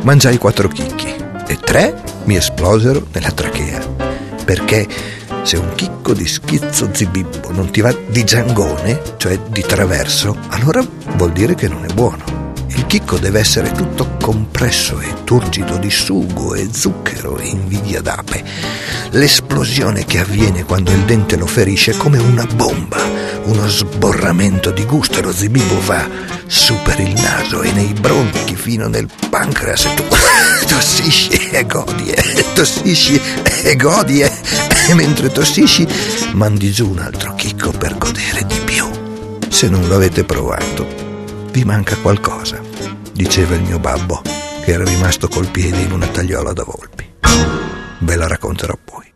mangiai 4 chicchi e 3 mi esplosero nella trachea, perché se un chicco di schizzo zibibbo non ti va di giangone, cioè di traverso, allora vuol dire che non è buono. Il chicco deve essere tutto compresso e turgido di sugo e zucchero e invidia d'ape. L'esplosione che avviene quando il dente lo ferisce è come una bomba, uno sborramento di gusto, e lo zibibbo va su per il naso e nei bronchi fino nel pancreas, e tu tossisci e godi, tossisci e godi, e mentre tossisci mandi giù un altro chicco per godere di più. Se non lo avete provato, vi manca qualcosa, diceva il mio babbo, che era rimasto col piede in una tagliola da volpi. Ve la racconterò poi.